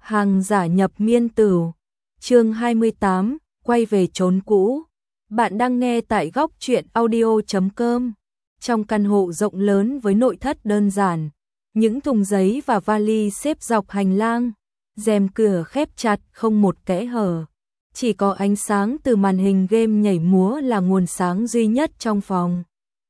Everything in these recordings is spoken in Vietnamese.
Hàng giả nhập miên tử. Chương 28, quay về chốn cũ. Bạn đang nghe tại góc truyện audio.com. Trong căn hộ rộng lớn với nội thất đơn giản, những thùng giấy và vali xếp dọc hành lang, rèm cửa khép chặt không một kẽ hở. Chỉ có ánh sáng từ màn hình game nhảy múa là nguồn sáng duy nhất trong phòng.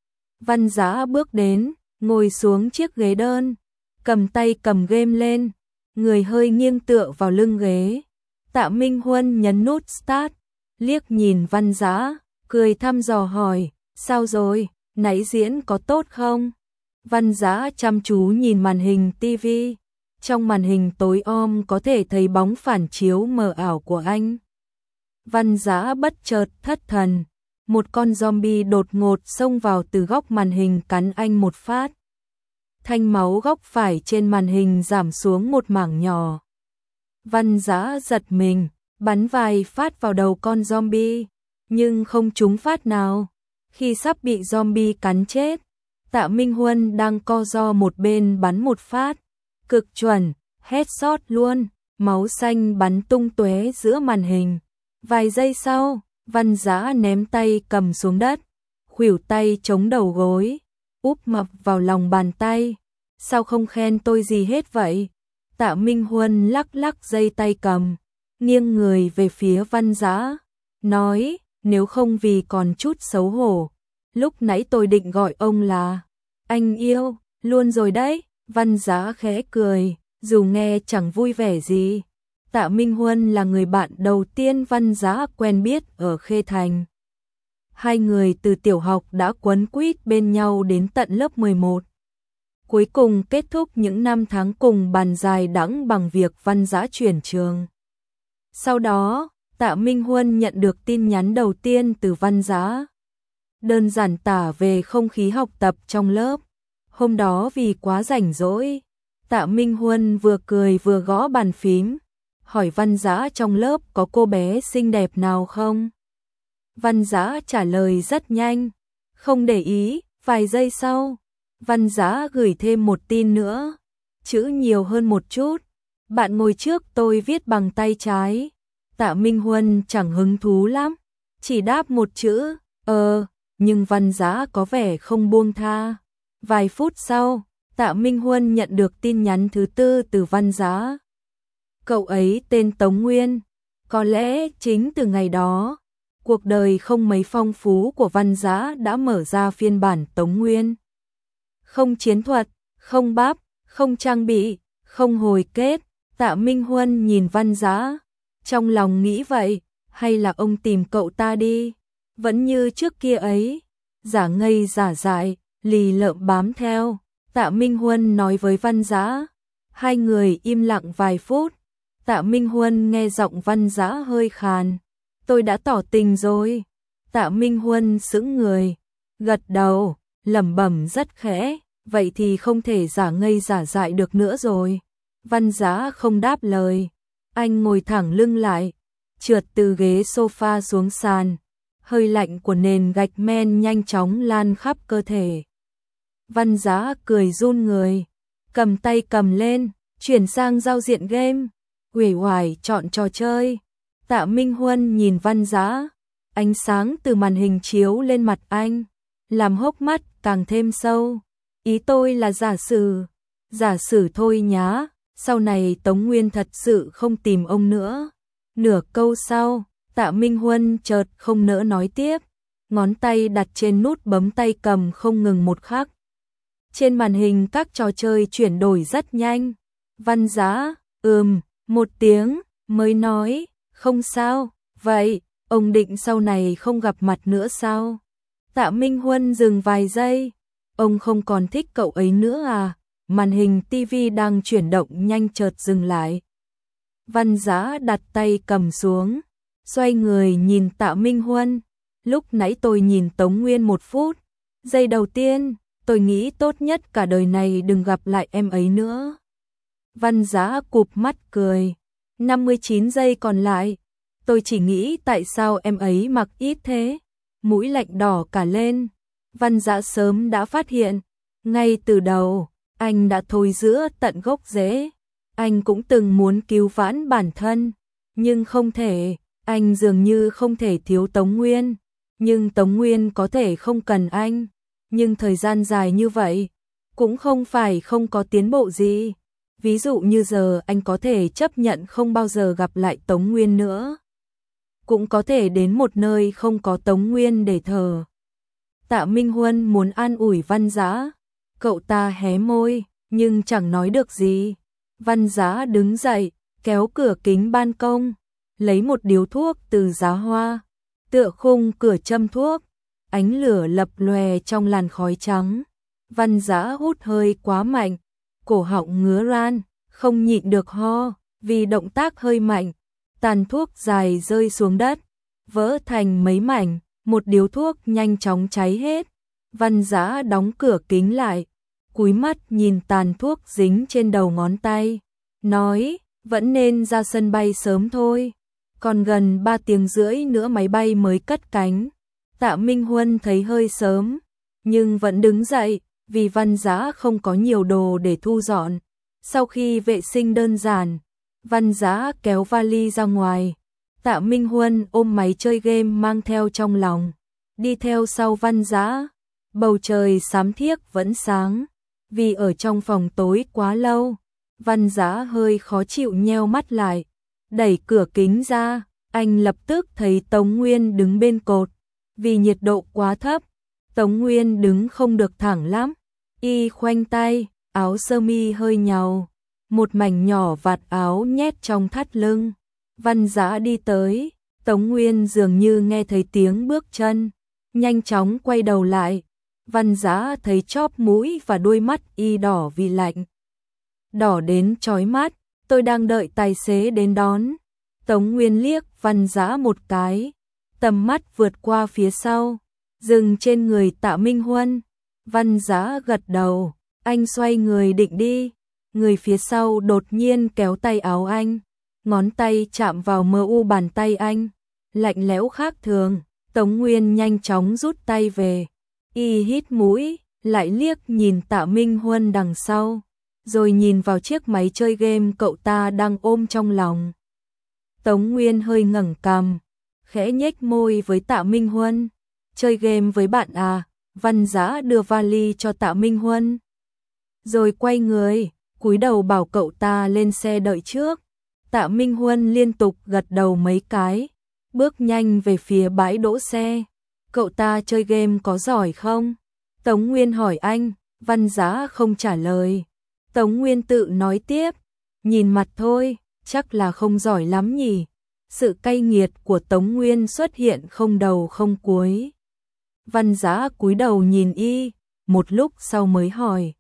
Văn Giá bước đến, ngồi xuống chiếc ghế đơn, cầm tay cầm game lên, người hơi nghiêng tựa vào lưng ghế. Tạ Minh Huân nhấn nút start, liếc nhìn Văn Giá, cười thăm dò hỏi, sao rồi, nãy diễn có tốt không? Văn Giá chăm chú nhìn màn hình TV, trong màn hình tối om có thể thấy bóng phản chiếu mờ ảo của anh. Văn Giá bất chợt thất thần, một con zombie đột ngột xông vào từ góc màn hình cắn anh một phát. Thanh máu góc phải trên màn hình giảm xuống một mảng nhỏ. Văn Giá giật mình, bắn vài phát vào đầu con zombie, nhưng không trúng phát nào. Khi sắp bị zombie cắn chết, Tạ Minh Huân đang co ro một bên bắn một phát, cực chuẩn, headshot luôn, máu xanh bắn tung tóe giữa màn hình. Vài giây sau, Văn Giá ném tay cầm xuống đất, khuỷu tay chống đầu gối, úp mập vào lòng bàn tay. Sao không khen tôi gì hết vậy? Tạ Minh Huân lắc lắc dây tay cầm, nghiêng người về phía Văn Giá, nói, nếu không vì còn chút xấu hổ, lúc nãy tôi định gọi ông là anh yêu, luôn rồi đấy. Văn Giá khẽ cười, dù nghe chẳng vui vẻ gì. Tạ Minh Huân là người bạn đầu tiên Văn Giá quen biết ở Khê Thành. Hai người từ tiểu học đã quấn quýt bên nhau đến tận lớp 11. Cuối cùng kết thúc những năm tháng cùng bàn dài đẵng bằng việc Văn Giá chuyển trường. Sau đó, Tạ Minh Huân nhận được tin nhắn đầu tiên từ Văn Giá. Đơn giản tả về không khí học tập trong lớp. Hôm đó vì quá rảnh rỗi, Tạ Minh Huân vừa cười vừa gõ bàn phím, hỏi Văn Giá trong lớp có cô bé xinh đẹp nào không. Văn Giá trả lời rất nhanh, không để ý. Vài giây sau, Văn Giá gửi thêm một tin nữa, chữ nhiều hơn một chút. Bạn ngồi trước tôi viết bằng tay trái. Tạ Minh Huân chẳng hứng thú lắm, chỉ đáp một chữ, nhưng Văn Giá có vẻ không buông tha. Vài phút sau, Tạ Minh Huân nhận được tin nhắn thứ tư từ Văn Giá. Cậu ấy tên Tống Nguyên. Có lẽ chính từ ngày đó, cuộc đời không mấy phong phú của Văn Giá đã mở ra phiên bản Tống Nguyên. Không chiến thuật, không bắp, không trang bị, không hồi kết. Tạ Minh Huân nhìn Văn Giá, trong lòng nghĩ vậy, hay là ông tìm cậu ta đi, vẫn như trước kia ấy, giả ngây giả dại, lì lợm bám theo. Tạ Minh Huân nói với Văn Giá. Hai người im lặng vài phút. Tạ Minh Huân nghe giọng Văn Giá hơi khàn. Tôi đã tỏ tình rồi. Tạ Minh Huân sững người, gật đầu, lẩm bẩm rất khẽ, vậy thì không thể giả ngây giả dại được nữa rồi. Văn Giá không đáp lời, anh ngồi thẳng lưng lại, trượt từ ghế sofa xuống sàn, hơi lạnh của nền gạch men nhanh chóng lan khắp cơ thể. Văn Giá cười run người, cầm tay cầm lên, chuyển sang giao diện game, uể oải chọn trò chơi. Tạ Minh Huân nhìn Văn Giá, ánh sáng từ màn hình chiếu lên mặt anh, làm hốc mắt càng thêm sâu. Ý tôi là giả sử thôi nhá, sau này Tống Nguyên thật sự không tìm ông nữa. Nửa câu sau, Tạ Minh Huân chợt không nỡ nói tiếp, ngón tay đặt trên nút bấm tay cầm không ngừng một khắc. Trên màn hình các trò chơi chuyển đổi rất nhanh. Văn Giá, một tiếng, mới nói, không sao, vậy, ông định sau này không gặp mặt nữa sao? Tạ Minh Huân dừng vài giây, ông không còn thích cậu ấy nữa à? Màn hình TV đang chuyển động nhanh chợt dừng lại. Văn Giá đặt tay cầm xuống, xoay người nhìn Tạ Minh Huân. Lúc nãy tôi nhìn Tống Nguyên một phút, giây đầu tiên, tôi nghĩ tốt nhất cả đời này đừng gặp lại em ấy nữa. Văn Giá cụp mắt cười, 59 giây còn lại, tôi chỉ nghĩ tại sao em ấy mặc ít thế, mũi lạnh đỏ cả lên. Văn Giá sớm đã phát hiện, ngay từ đầu, anh đã thôi giữa tận gốc rễ. Anh cũng từng muốn cứu vãn bản thân, nhưng không thể, anh dường như không thể thiếu Tống Nguyên, nhưng Tống Nguyên có thể không cần anh, nhưng thời gian dài như vậy, cũng không phải không có tiến bộ gì. Ví dụ như giờ anh có thể chấp nhận không bao giờ gặp lại Tống Nguyên nữa. Cũng có thể đến một nơi không có Tống Nguyên để thờ. Tạ Minh Huân muốn an ủi Văn Dã, cậu ta hé môi, nhưng chẳng nói được gì. Văn Dã đứng dậy, kéo cửa kính ban công, lấy một điếu thuốc từ giá hoa, tựa khung cửa châm thuốc, ánh lửa lập lòe trong làn khói trắng. Văn Dã hút hơi quá mạnh, cổ họng ngứa ran, không nhịn được ho, vì động tác hơi mạnh, tàn thuốc dài rơi xuống đất, vỡ thành mấy mảnh, một điếu thuốc nhanh chóng cháy hết. Văn Dã đóng cửa kính lại, cúi mắt nhìn tàn thuốc dính trên đầu ngón tay, nói, vẫn nên ra sân bay sớm thôi, còn gần 3 tiếng rưỡi nữa máy bay mới cất cánh. Tạ Minh Huân thấy hơi sớm, nhưng vẫn đứng dậy, vì Văn Dã không có nhiều đồ để thu dọn. Sau khi vệ sinh đơn giản, Văn Dã kéo vali ra ngoài. Tạ Minh Huân ôm máy chơi game mang theo trong lòng, đi theo sau Văn Dã. Bầu trời xám thiếc vẫn sáng, vì ở trong phòng tối quá lâu. Văn Dã hơi khó chịu nheo mắt lại, đẩy cửa kính ra, anh lập tức thấy Tống Nguyên đứng bên cột, vì nhiệt độ quá thấp, Tống Nguyên đứng không được thẳng lắm, y khoanh tay, áo sơ mi hơi nhàu, một mảnh nhỏ vạt áo nhét trong thắt lưng. Văn Dã đi tới, Tống Nguyên dường như nghe thấy tiếng bước chân, nhanh chóng quay đầu lại. Văn Dã thấy chóp mũi và đôi mắt y đỏ vì lạnh, đỏ đến chói mắt. Tôi đang đợi tài xế đến đón. Tống Nguyên liếc Văn Dã một cái, tầm mắt vượt qua phía sau, dừng trên người Tạ Minh Huân. Văn Dã gật đầu, anh xoay người định đi, người phía sau đột nhiên kéo tay áo anh, ngón tay chạm vào mờ u bàn tay anh, lạnh lẽo khác thường. Tống Nguyên nhanh chóng rút tay về, y hít mũi, lại liếc nhìn Tạ Minh Huân đằng sau, rồi nhìn vào chiếc máy chơi game cậu ta đang ôm trong lòng. Tống Nguyên hơi ngẩng cằm, khẽ nhếch môi với Tạ Minh Huân. Chơi game với bạn à? Văn Dã đưa vali cho Tạ Minh Huân, rồi quay người, cúi đầu bảo cậu ta lên xe đợi trước. Tạ Minh Huân liên tục gật đầu mấy cái, bước nhanh về phía bãi đỗ xe. Cậu ta chơi game có giỏi không? Tống Nguyên hỏi anh. Văn Dã không trả lời. Tống Nguyên tự nói tiếp, nhìn mặt thôi, chắc là không giỏi lắm nhỉ. Sự cay nghiệt của Tống Nguyên xuất hiện không đầu không cuối. Văn Dã cúi đầu nhìn y, một lúc sau mới hỏi,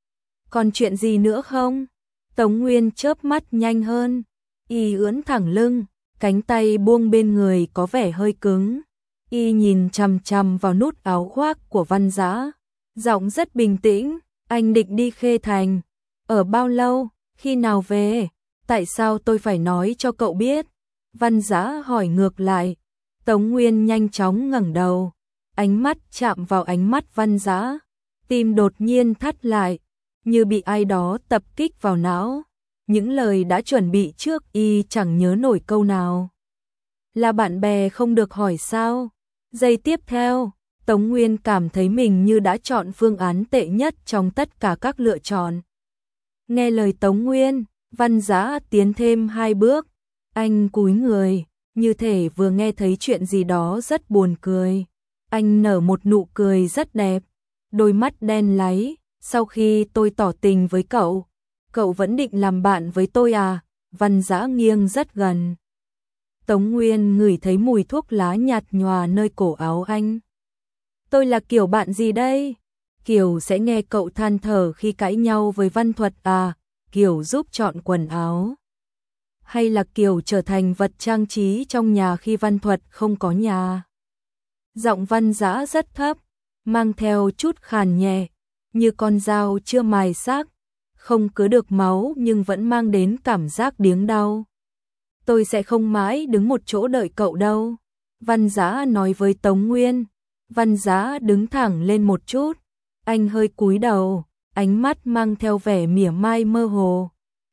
còn chuyện gì nữa không? Tống Nguyên chớp mắt nhanh hơn, y ưỡn thẳng lưng, cánh tay buông bên người có vẻ hơi cứng. Y nhìn chằm chằm vào nút áo khoác của Văn Dã, giọng rất bình tĩnh, anh định đi Khê Thành. Ở bao lâu? Khi nào về? Tại sao tôi phải nói cho cậu biết? Văn Dã hỏi ngược lại. Tống Nguyên nhanh chóng ngẩng đầu, ánh mắt chạm vào ánh mắt Văn Dã, tim đột nhiên thắt lại, như bị ai đó tập kích vào não. Những lời đã chuẩn bị trước y chẳng nhớ nổi câu nào. Là bạn bè không được hỏi sao? Giây tiếp theo, Tống Nguyên cảm thấy mình như đã chọn phương án tệ nhất trong tất cả các lựa chọn. Nghe lời Tống Nguyên, Văn Dã tiến thêm 2 bước, anh cúi người, như thể vừa nghe thấy chuyện gì đó rất buồn cười. Anh nở một nụ cười rất đẹp, đôi mắt đen láy. Sau khi tôi tỏ tình với cậu, cậu vẫn định làm bạn với tôi à? Văn Dã nghiêng rất gần. Tống Nguyên ngửi thấy mùi thuốc lá nhạt nhòa nơi cổ áo anh. Tôi là kiểu bạn gì đây? Kiểu sẽ nghe cậu than thở khi cãi nhau với Văn Thuật à? Kiểu giúp chọn quần áo? Hay là kiểu trở thành vật trang trí trong nhà khi Văn Thuật không có nhà? Giọng Văn Dã rất thấp, mang theo chút khàn nhẹ, như con dao chưa mài xác, không cứa được máu nhưng vẫn mang đến cảm giác điếng đau. Tôi sẽ không mãi đứng một chỗ đợi cậu đâu, Văn Dã nói với Tống Nguyên. Văn Dã đứng thẳng lên một chút, anh hơi cúi đầu, ánh mắt mang theo vẻ mỉa mai mơ hồ.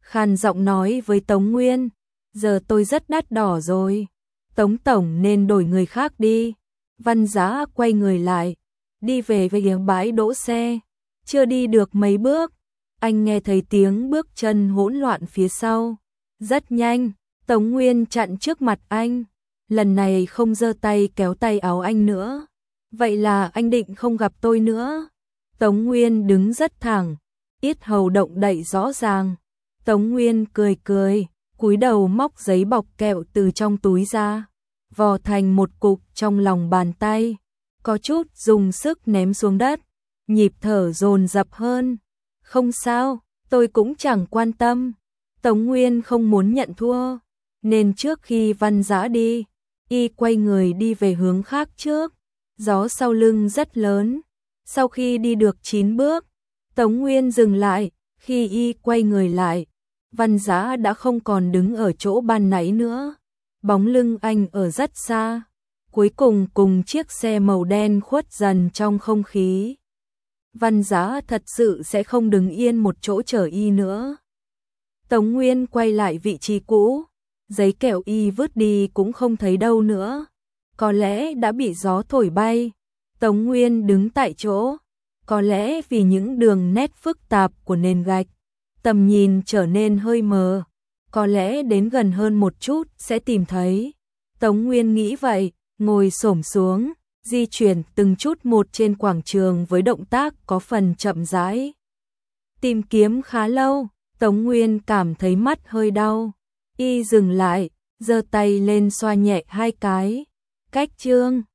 khàn giọng nói với Tống Nguyên, giờ tôi rất đắt đỏ rồi, Tống tổng nên đổi người khác đi. Văn Giá quay người lại, đi về về bãi đỗ xe, chưa đi được mấy bước, anh nghe thấy tiếng bước chân hỗn loạn phía sau. Rất nhanh, Tống Nguyên chặn trước mặt anh, lần này không giơ tay kéo tay áo anh nữa. Vậy là anh định không gặp tôi nữa? Tống Nguyên đứng rất thẳng, yết hầu động đậy rõ ràng. Tống Nguyên cười cười, cúi đầu móc giấy bọc kẹo từ trong túi ra, vò thành một cục trong lòng bàn tay, có chút dùng sức ném xuống đất, nhịp thở dồn dập hơn. Không sao, tôi cũng chẳng quan tâm. Tống Nguyên không muốn nhận thua, nên trước khi Văn Dã đi, y quay người đi về hướng khác trước. Gió sau lưng rất lớn. Sau khi đi được 9 bước, Tống Nguyên dừng lại. Khi y quay người lại, Văn Dã đã không còn đứng ở chỗ ban nãy nữa. Bóng lưng anh ở rất xa, cuối cùng chiếc xe màu đen khuất dần trong không khí. Văn Dã thật sự sẽ không đứng yên một chỗ chờ y nữa. Tống Nguyên quay lại vị trí cũ, giấy kẹo y vứt đi cũng không thấy đâu nữa. Có lẽ đã bị gió thổi bay. Tống Nguyên đứng tại chỗ, có lẽ vì những đường nét phức tạp của nền gạch, tầm nhìn trở nên hơi mờ, có lẽ đến gần hơn một chút sẽ tìm thấy. Tống Nguyên nghĩ vậy, ngồi xổm xuống, di chuyển từng chút một trên quảng trường với động tác có phần chậm rãi. Tìm kiếm khá lâu, Tống Nguyên cảm thấy mắt hơi đau. Y dừng lại, giơ tay lên xoa nhẹ 2 cái. Cách chương